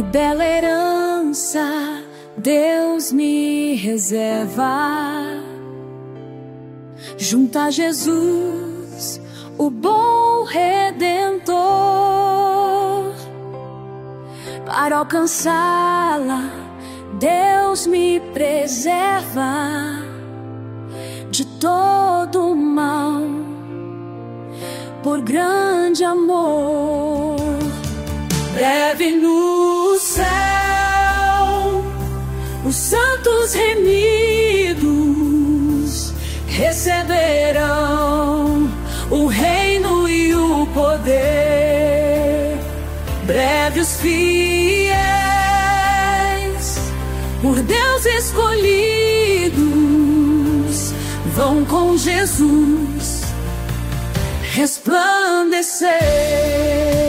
bela herança Deus me reserva, junto a Jesus, o bom Redentor. Para alcançá-la, Deus me preserva de todo mal, por grande amor. Breve no céu, os santos remidos receberão o reino e o poder. Breve os fiéis, por Deus escolhidos, vão com Jesus resplandecer.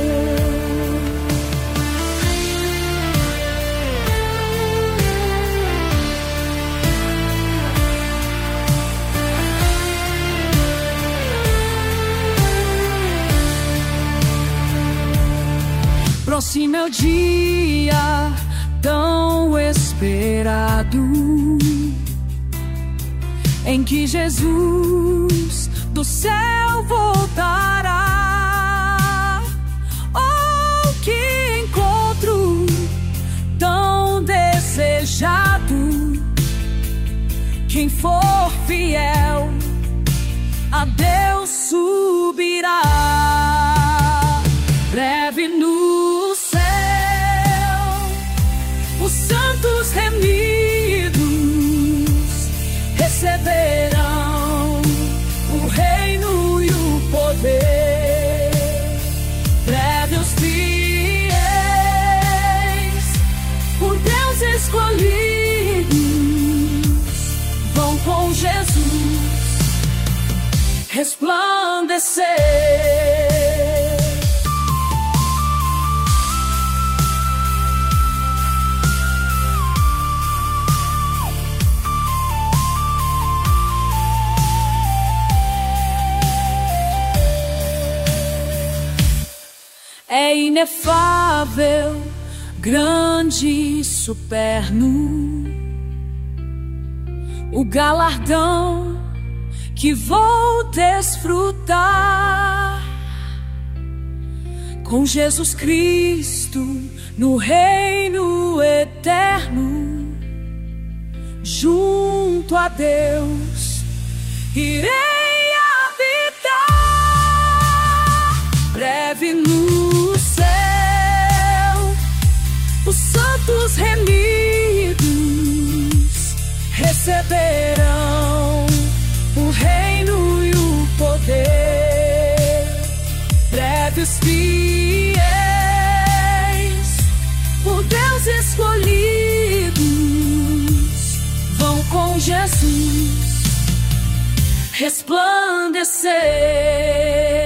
Próximo é o dia tão esperado, em que Jesus do céu voltará. Oh, que encontro tão desejado! Quem for fiel a Deus subirá. Breve no céu, os santos remidos receberão o reino e o poder. Breve os fiéis, por Deus escolhidos, vão com Jesus resplandecer. É inefável, grande e superno, o galardão que vou desfrutar com Jesus Cristo no reino eterno. Junto a Deus irei habitar. Breve no céu, os santos remidos receberão o reino e o poder. Breve os fiéis, por Deus escolhidos, vão com Jesus resplandecer.